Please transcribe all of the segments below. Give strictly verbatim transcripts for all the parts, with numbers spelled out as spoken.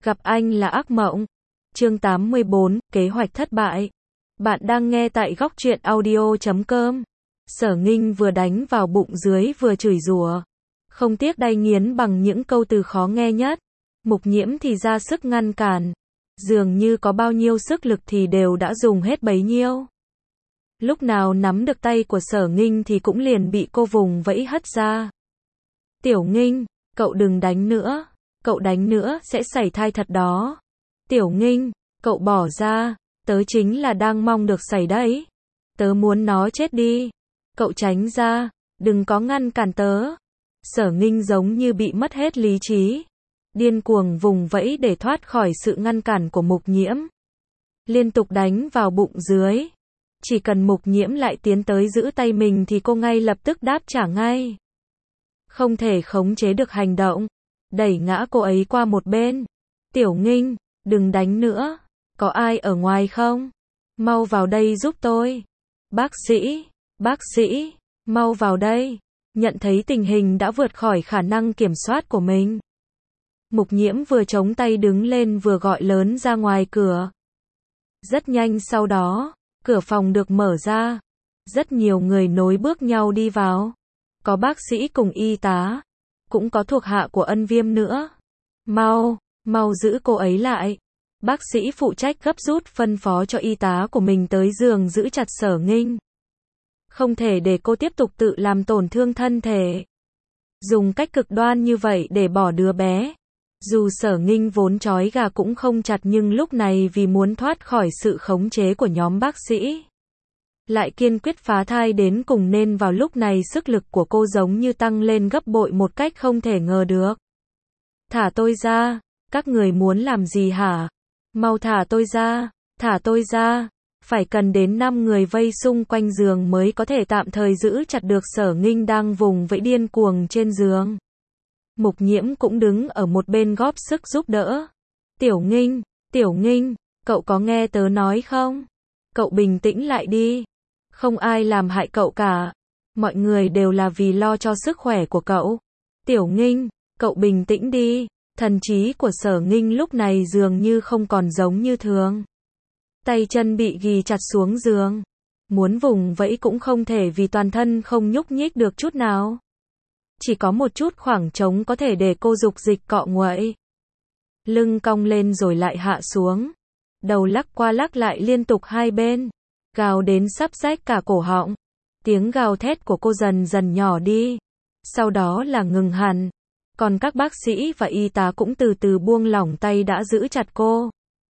Gặp anh là ác mộng. Chương tám mươi bốn, kế hoạch thất bại. Bạn đang nghe tại góc truyện audio chấm com. Sở Nghinh vừa đánh vào bụng dưới vừa chửi rủa, không tiếc đay nghiến bằng những câu từ khó nghe nhất. Mục Nhiễm thì ra sức ngăn cản, dường như có bao nhiêu sức lực thì đều đã dùng hết bấy nhiêu. Lúc nào nắm được tay của Sở Nghinh thì cũng liền bị cô vùng vẫy hất ra. Tiểu Nghinh, cậu đừng đánh nữa, cậu đánh nữa sẽ sảy thai thật đó. Tiểu Nghinh, cậu bỏ ra, tớ chính là đang mong được sảy đấy. Tớ muốn nó chết đi. Cậu tránh ra, đừng có ngăn cản tớ. Sở Nghinh giống như bị mất hết lý trí, điên cuồng vùng vẫy để thoát khỏi sự ngăn cản của Mục Nhiễm. Liên tục đánh vào bụng dưới. Chỉ cần Mục Nhiễm lại tiến tới giữ tay mình thì cô ngay lập tức đáp trả ngay. Không thể khống chế được hành động, đẩy ngã cô ấy qua một bên. Tiểu Nghinh, đừng đánh nữa. Có ai ở ngoài không? Mau vào đây giúp tôi. Bác sĩ, bác sĩ, mau vào đây. Nhận thấy tình hình đã vượt khỏi khả năng kiểm soát của mình, Mục Nhiễm vừa chống tay đứng lên vừa gọi lớn ra ngoài cửa. Rất nhanh sau đó, cửa phòng được mở ra. Rất nhiều người nối bước nhau đi vào. Có bác sĩ cùng y tá, cũng có thuộc hạ của Ân Viêm nữa. Mau, mau giữ cô ấy lại. Bác sĩ phụ trách gấp rút phân phó cho y tá của mình tới giường giữ chặt Sở Nghinh. Không thể để cô tiếp tục tự làm tổn thương thân thể. Dùng cách cực đoan như vậy để bỏ đứa bé. Dù Sở Nghinh vốn trói gà cũng không chặt nhưng lúc này vì muốn thoát khỏi sự khống chế của nhóm bác sĩ, lại kiên quyết phá thai đến cùng nên vào lúc này sức lực của cô giống như tăng lên gấp bội một cách không thể ngờ được. Thả tôi ra, các người muốn làm gì hả? Mau thả tôi ra, thả tôi ra. Phải cần đến năm người vây xung quanh giường mới có thể tạm thời giữ chặt được Sở Nghinh đang vùng vẫy điên cuồng trên giường. Mục Nhiễm cũng đứng ở một bên góp sức giúp đỡ. Tiểu Nghinh, Tiểu Nghinh, cậu có nghe tớ nói không? Cậu bình tĩnh lại đi. Không ai làm hại cậu cả. Mọi người đều là vì lo cho sức khỏe của cậu. Tiểu Nghinh, cậu bình tĩnh đi. Thần trí của Sở Nghinh lúc này dường như không còn giống như thường. Tay chân bị ghì chặt xuống giường. Muốn vùng vẫy cũng không thể vì toàn thân không nhúc nhích được chút nào. Chỉ có một chút khoảng trống có thể để cô dục dịch cọ nguậy. Lưng cong lên rồi lại hạ xuống. Đầu lắc qua lắc lại liên tục hai bên. Gào đến sắp rách cả cổ họng. Tiếng gào thét của cô dần dần nhỏ đi. Sau đó là ngừng hẳn. Còn các bác sĩ và y tá cũng từ từ buông lỏng tay đã giữ chặt cô.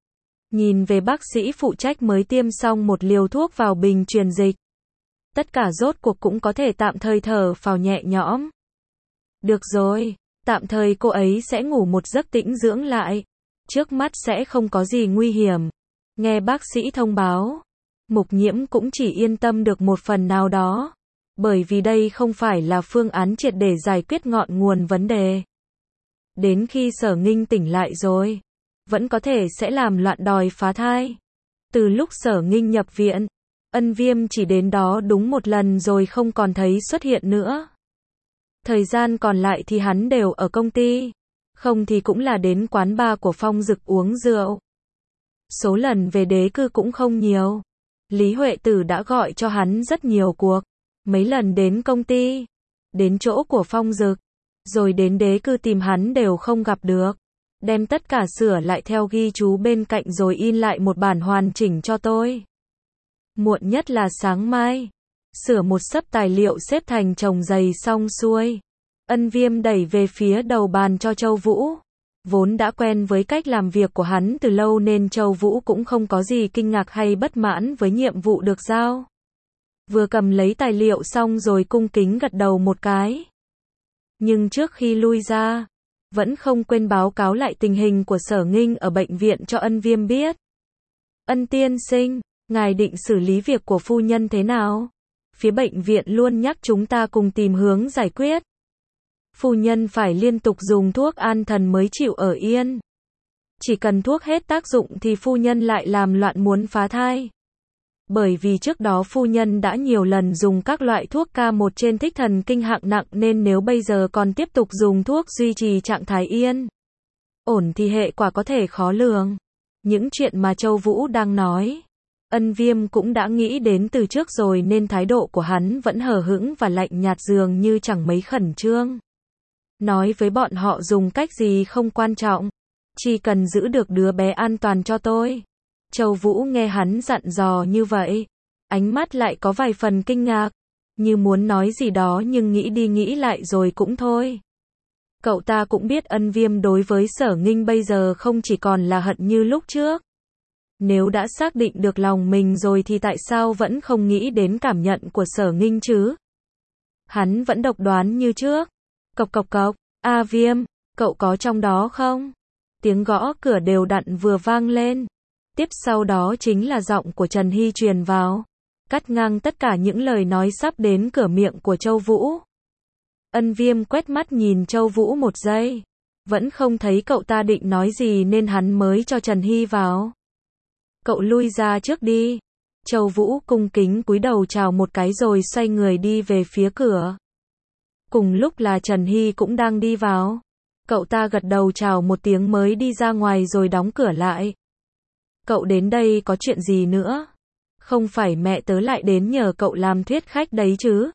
Nhìn về bác sĩ phụ trách mới tiêm xong một liều thuốc vào bình truyền dịch. Tất cả rốt cuộc cũng có thể tạm thời thở phào nhẹ nhõm. Được rồi, tạm thời cô ấy sẽ ngủ một giấc tĩnh dưỡng lại. Trước mắt sẽ không có gì nguy hiểm. Nghe bác sĩ thông báo, Mục Nhiễm cũng chỉ yên tâm được một phần nào đó. Bởi vì đây không phải là phương án triệt để giải quyết ngọn nguồn vấn đề. Đến khi Sở Nghinh tỉnh lại rồi, vẫn có thể sẽ làm loạn đòi phá thai. Từ lúc Sở Nghinh nhập viện, Ân Viêm chỉ đến đó đúng một lần rồi không còn thấy xuất hiện nữa. Thời gian còn lại thì hắn đều ở công ty, không thì cũng là đến quán bar của Phong Dực uống rượu. Số lần về đế cư cũng không nhiều. Lý Huệ Tử đã gọi cho hắn rất nhiều cuộc. Mấy lần đến công ty, đến chỗ của Phong Dực, rồi đến đế cư tìm hắn đều không gặp được. Đem tất cả sửa lại theo ghi chú bên cạnh rồi in lại một bản hoàn chỉnh cho tôi. Muộn nhất là sáng mai. Sửa một xấp tài liệu xếp thành chồng dày xong xuôi. Ân Viêm đẩy về phía đầu bàn cho Châu Vũ. Vốn đã quen với cách làm việc của hắn từ lâu nên Châu Vũ cũng không có gì kinh ngạc hay bất mãn với nhiệm vụ được giao. Vừa cầm lấy tài liệu xong rồi cung kính gật đầu một cái. Nhưng trước khi lui ra, vẫn không quên báo cáo lại tình hình của Sở Nghinh ở bệnh viện cho Ân Viêm biết. Ân tiên sinh, ngài định xử lý việc của phu nhân thế nào? Phía bệnh viện luôn nhắc chúng ta cùng tìm hướng giải quyết. Phu nhân phải liên tục dùng thuốc an thần mới chịu ở yên. Chỉ cần thuốc hết tác dụng thì phu nhân lại làm loạn muốn phá thai. Bởi vì trước đó phu nhân đã nhiều lần dùng các loại thuốc K một trên thích thần kinh hạng nặng nên nếu bây giờ còn tiếp tục dùng thuốc duy trì trạng thái yên, ổn thì hệ quả có thể khó lường. Những chuyện mà Châu Vũ đang nói, Ân Viêm cũng đã nghĩ đến từ trước rồi nên thái độ của hắn vẫn hờ hững và lạnh nhạt dường như chẳng mấy khẩn trương. Nói với bọn họ dùng cách gì không quan trọng, chỉ cần giữ được đứa bé an toàn cho tôi. Châu Vũ nghe hắn dặn dò như vậy, ánh mắt lại có vài phần kinh ngạc, như muốn nói gì đó nhưng nghĩ đi nghĩ lại rồi cũng thôi. Cậu ta cũng biết Ân Viêm đối với Sở Nghinh bây giờ không chỉ còn là hận như lúc trước. Nếu đã xác định được lòng mình rồi thì tại sao vẫn không nghĩ đến cảm nhận của Sở Nghinh chứ? Hắn vẫn độc đoán như trước. Cộc cộc cộc, A Viêm, cậu có trong đó không? Tiếng gõ cửa đều đặn vừa vang lên. Tiếp sau đó chính là giọng của Trần Hy truyền vào, cắt ngang tất cả những lời nói sắp đến cửa miệng của Châu Vũ. Ân Viêm quét mắt nhìn Châu Vũ một giây, vẫn không thấy cậu ta định nói gì nên hắn mới cho Trần Hy vào. Cậu lui ra trước đi. Châu Vũ cung kính cúi đầu chào một cái rồi xoay người đi về phía cửa. Cùng lúc là Trần Hy cũng đang đi vào. Cậu ta gật đầu chào một tiếng mới đi ra ngoài rồi đóng cửa lại. Cậu đến đây có chuyện gì nữa? Không phải mẹ tớ lại đến nhờ cậu làm thuyết khách đấy chứ?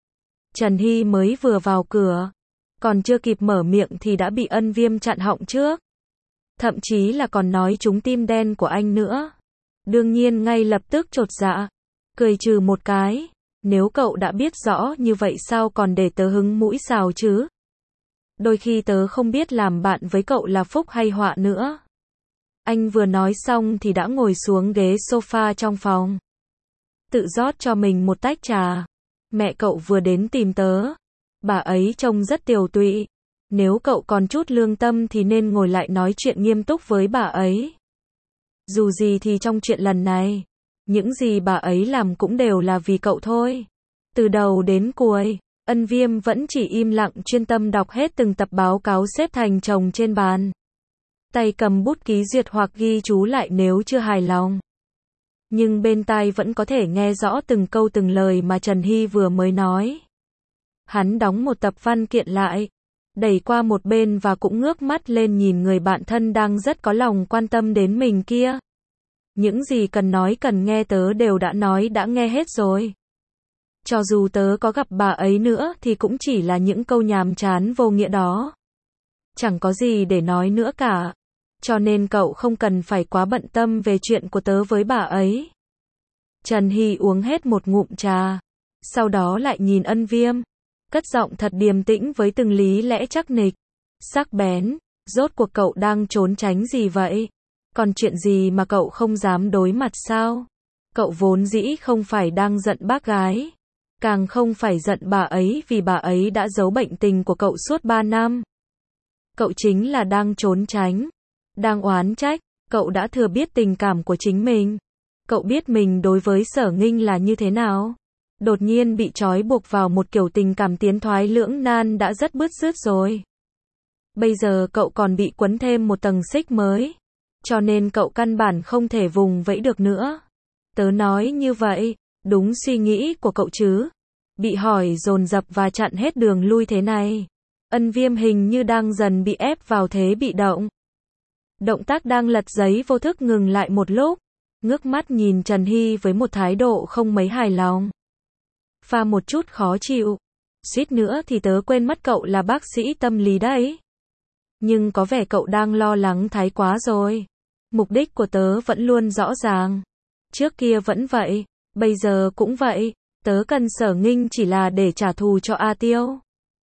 Trần Hy mới vừa vào cửa, còn chưa kịp mở miệng thì đã bị Ân Viêm chặn họng trước. Thậm chí là còn nói trúng tim đen của anh nữa. Đương nhiên ngay lập tức chột dạ, cười trừ một cái. Nếu cậu đã biết rõ như vậy sao còn để tớ hứng mũi xào chứ? Đôi khi tớ không biết làm bạn với cậu là phúc hay họa nữa. Anh vừa nói xong thì đã ngồi xuống ghế sofa trong phòng, tự rót cho mình một tách trà. Mẹ cậu vừa đến tìm tớ. Bà ấy trông rất tiều tụy. Nếu cậu còn chút lương tâm thì nên ngồi lại nói chuyện nghiêm túc với bà ấy. Dù gì thì trong chuyện lần này, những gì bà ấy làm cũng đều là vì cậu thôi. Từ đầu đến cuối, Ân Viêm vẫn chỉ im lặng chuyên tâm đọc hết từng tập báo cáo xếp thành chồng trên bàn. Tay cầm bút ký duyệt hoặc ghi chú lại nếu chưa hài lòng. Nhưng bên tai vẫn có thể nghe rõ từng câu từng lời mà Trần Hy vừa mới nói. Hắn đóng một tập văn kiện lại, đẩy qua một bên và cũng ngước mắt lên nhìn người bạn thân đang rất có lòng quan tâm đến mình kia. Những gì cần nói cần nghe tớ đều đã nói đã nghe hết rồi. Cho dù tớ có gặp bà ấy nữa thì cũng chỉ là những câu nhàm chán vô nghĩa đó. Chẳng có gì để nói nữa cả. Cho nên cậu không cần phải quá bận tâm về chuyện của tớ với bà ấy. Trần Hy uống hết một ngụm trà, sau đó lại nhìn Ân Viêm, cất giọng thật điềm tĩnh với từng lý lẽ chắc nịch, sắc bén. Rốt cuộc cậu đang trốn tránh gì vậy? Còn chuyện gì mà cậu không dám đối mặt sao? Cậu vốn dĩ không phải đang giận bác gái, càng không phải giận bà ấy vì bà ấy đã giấu bệnh tình của cậu suốt ba năm. Cậu chính là đang trốn tránh, đang oán trách. Cậu đã thừa biết tình cảm của chính mình. Cậu biết mình đối với Sở Nghinh là như thế nào. Đột nhiên bị trói buộc vào một kiểu tình cảm tiến thoái lưỡng nan đã rất bứt rứt rồi. Bây giờ cậu còn bị quấn thêm một tầng xích mới. Cho nên cậu căn bản không thể vùng vẫy được nữa. Tớ nói như vậy, đúng suy nghĩ của cậu chứ? Bị hỏi dồn dập và chặn hết đường lui thế này. Ân Viêm hình như đang dần bị ép vào thế bị động. Động tác đang lật giấy vô thức ngừng lại một lúc, ngước mắt nhìn Trần Hy với một thái độ không mấy hài lòng. Pha một chút khó chịu. Suýt nữa thì tớ quên mất cậu là bác sĩ tâm lý đấy. Nhưng có vẻ cậu đang lo lắng thái quá rồi. Mục đích của tớ vẫn luôn rõ ràng. Trước kia vẫn vậy, bây giờ cũng vậy. Tớ cần Sở Nghinh chỉ là để trả thù cho A Tiêu.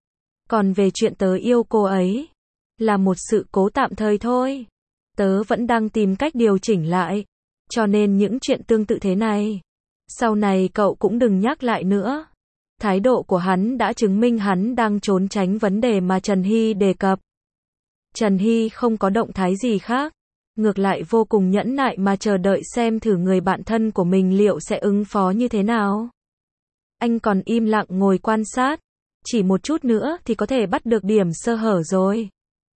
Còn về chuyện tớ yêu cô ấy, là một sự cố tạm thời thôi. Tớ vẫn đang tìm cách điều chỉnh lại. Cho nên những chuyện tương tự thế này, sau này cậu cũng đừng nhắc lại nữa. Thái độ của hắn đã chứng minh hắn đang trốn tránh vấn đề mà Trần Hy đề cập. Trần Hy không có động thái gì khác. Ngược lại vô cùng nhẫn nại mà chờ đợi xem thử người bạn thân của mình liệu sẽ ứng phó như thế nào. Anh còn im lặng ngồi quan sát. Chỉ một chút nữa thì có thể bắt được điểm sơ hở rồi.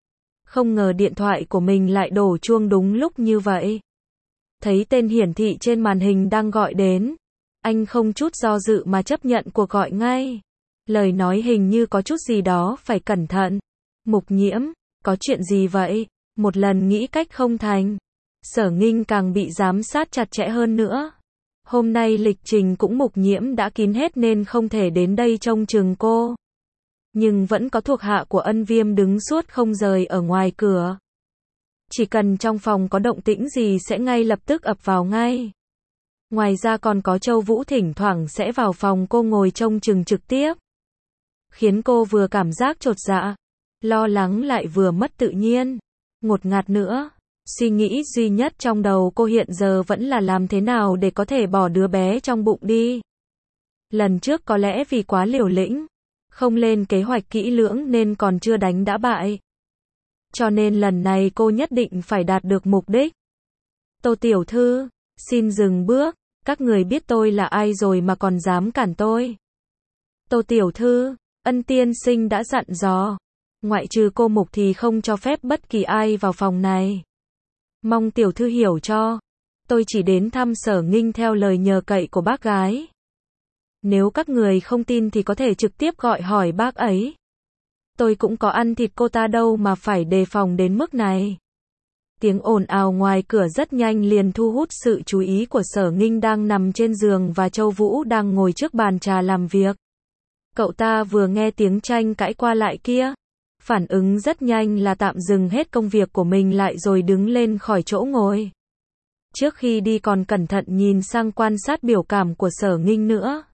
Không ngờ điện thoại của mình lại đổ chuông đúng lúc như vậy. Thấy tên hiển thị trên màn hình đang gọi đến. Anh không chút do dự mà chấp nhận cuộc gọi ngay. Lời nói hình như có chút gì đó phải cẩn thận. Mục Nhiễm, có chuyện gì vậy? Một lần nghĩ cách không thành, Sở Nghinh càng bị giám sát chặt chẽ hơn nữa. Hôm nay lịch trình cũng mục nhiễm đã kín hết nên không thể đến đây trông chừng cô. Nhưng vẫn có thuộc hạ của Ân Viêm đứng suốt không rời ở ngoài cửa. Chỉ cần trong phòng có động tĩnh gì sẽ ngay lập tức ập vào ngay. Ngoài ra còn có Châu Vũ thỉnh thoảng sẽ vào phòng cô ngồi trông chừng trực tiếp. Khiến cô vừa cảm giác chột dạ, lo lắng lại vừa mất tự nhiên. Ngột ngạt nữa, suy nghĩ duy nhất trong đầu cô hiện giờ vẫn là làm thế nào để có thể bỏ đứa bé trong bụng đi. Lần trước có lẽ vì quá liều lĩnh, không lên kế hoạch kỹ lưỡng nên còn chưa đánh đã bại. Cho nên lần này cô nhất định phải đạt được mục đích. Tô tiểu thư, xin dừng bước, các người biết tôi là ai rồi mà còn dám cản tôi. Tô tiểu thư, Ân tiên sinh đã dặn dò, ngoại trừ cô Mục thì không cho phép bất kỳ ai vào phòng này. Mong tiểu thư hiểu cho, tôi chỉ đến thăm Sở Nghinh theo lời nhờ cậy của bác gái. Nếu các người không tin thì có thể trực tiếp gọi hỏi bác ấy. Tôi cũng có ăn thịt cô ta đâu mà phải đề phòng đến mức này. Tiếng ồn ào ngoài cửa rất nhanh liền thu hút sự chú ý của Sở Nghinh đang nằm trên giường và Châu Vũ đang ngồi trước bàn trà làm việc. Cậu ta vừa nghe tiếng tranh cãi qua lại kia, phản ứng rất nhanh là tạm dừng hết công việc của mình lại rồi đứng lên khỏi chỗ ngồi. Trước khi đi còn cẩn thận nhìn sang quan sát biểu cảm của Sở Nghinh nữa.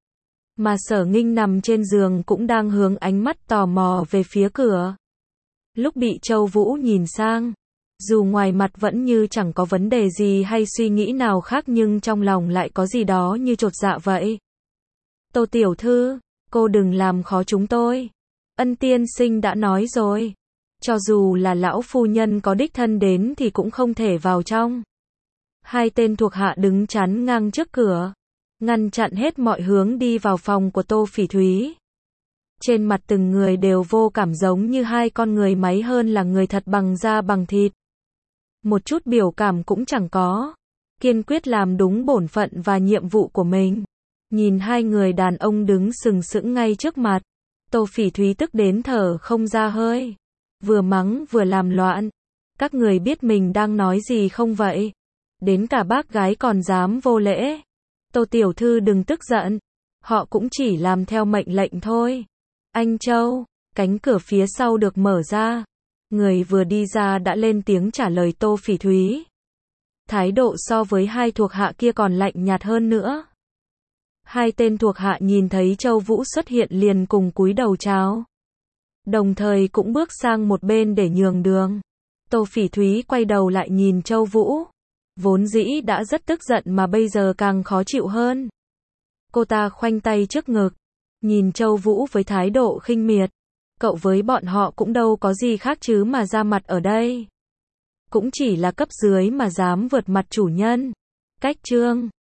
Mà Sở Nghinh nằm trên giường cũng đang hướng ánh mắt tò mò về phía cửa. Lúc bị Châu Vũ nhìn sang, dù ngoài mặt vẫn như chẳng có vấn đề gì hay suy nghĩ nào khác nhưng trong lòng lại có gì đó như chột dạ vậy. Tô tiểu thư, cô đừng làm khó chúng tôi. Ân tiên sinh đã nói rồi. Cho dù là lão phu nhân có đích thân đến thì cũng không thể vào trong. Hai tên thuộc hạ đứng chắn ngang trước cửa, ngăn chặn hết mọi hướng đi vào phòng của Tô Phỉ Thúy. Trên mặt từng người đều vô cảm giống như hai con người máy hơn là người thật bằng da bằng thịt. Một chút biểu cảm cũng chẳng có. Kiên quyết làm đúng bổn phận và nhiệm vụ của mình. Nhìn hai người đàn ông đứng sừng sững ngay trước mặt, Tô Phỉ Thúy tức đến thở không ra hơi. Vừa mắng vừa làm loạn. Các người biết mình đang nói gì không vậy? Đến cả bác gái còn dám vô lễ. Tô tiểu thư đừng tức giận. Họ cũng chỉ làm theo mệnh lệnh thôi. Anh Châu, cánh cửa phía sau được mở ra. Người vừa đi ra đã lên tiếng trả lời Tô Phỉ Thúy. Thái độ so với hai thuộc hạ kia còn lạnh nhạt hơn nữa. Hai tên thuộc hạ nhìn thấy Châu Vũ xuất hiện liền cùng cúi đầu chào. Đồng thời cũng bước sang một bên để nhường đường. Tô Phỉ Thúy quay đầu lại nhìn Châu Vũ. Vốn dĩ đã rất tức giận mà bây giờ càng khó chịu hơn. Cô ta khoanh tay trước ngực, nhìn Châu Vũ với thái độ khinh miệt. Cậu với bọn họ cũng đâu có gì khác chứ mà ra mặt ở đây. Cũng chỉ là cấp dưới mà dám vượt mặt chủ nhân. Cách trương.